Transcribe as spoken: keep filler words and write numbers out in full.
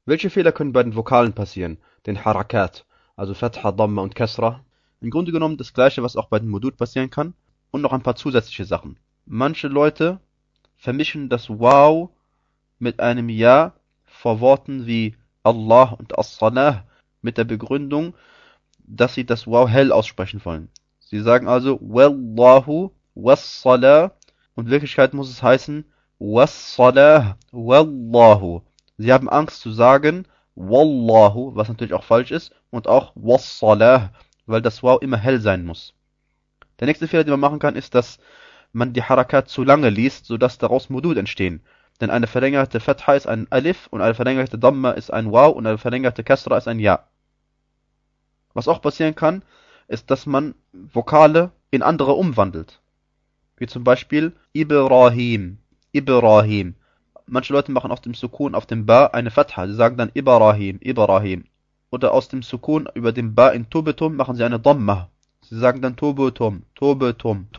Welche Fehler können bei den Vokalen passieren? Den Harakat, also Fatha, Dhamma und Kasra. Im Grunde genommen das gleiche, was auch bei den Mudud passieren kann. Und noch ein paar zusätzliche Sachen. Manche Leute vermischen das Wow mit einem Ja vor Worten wie Allah und As-Salah mit der Begründung, dass sie das Wow hell aussprechen wollen. Sie sagen also Wallahu was-Salah und in Wirklichkeit muss es heißen was-Salah Wallahu. Sie haben Angst zu sagen Wallahu, was natürlich auch falsch ist, und auch was-Salah, weil das Wow immer hell sein muss. Der nächste Fehler, den man machen kann, ist, dass man die Harakat zu lange liest, sodass daraus Mudud entstehen. Denn eine verlängerte Fatha ist ein Alif und eine verlängerte Dhamma ist ein Waw und eine verlängerte Kasra ist ein Ja. Was auch passieren kann, ist, dass man Vokale in andere umwandelt. Wie zum Beispiel Ibrahim, Ibrahim. Manche Leute machen aus dem Sukun auf dem Ba eine Fatha. Sie sagen dann Ibrahim, Ibrahim. Oder aus dem Sukun über dem Ba in Tubetum machen sie eine Dhamma. Sie sagen dann Tubetum, Tubetum,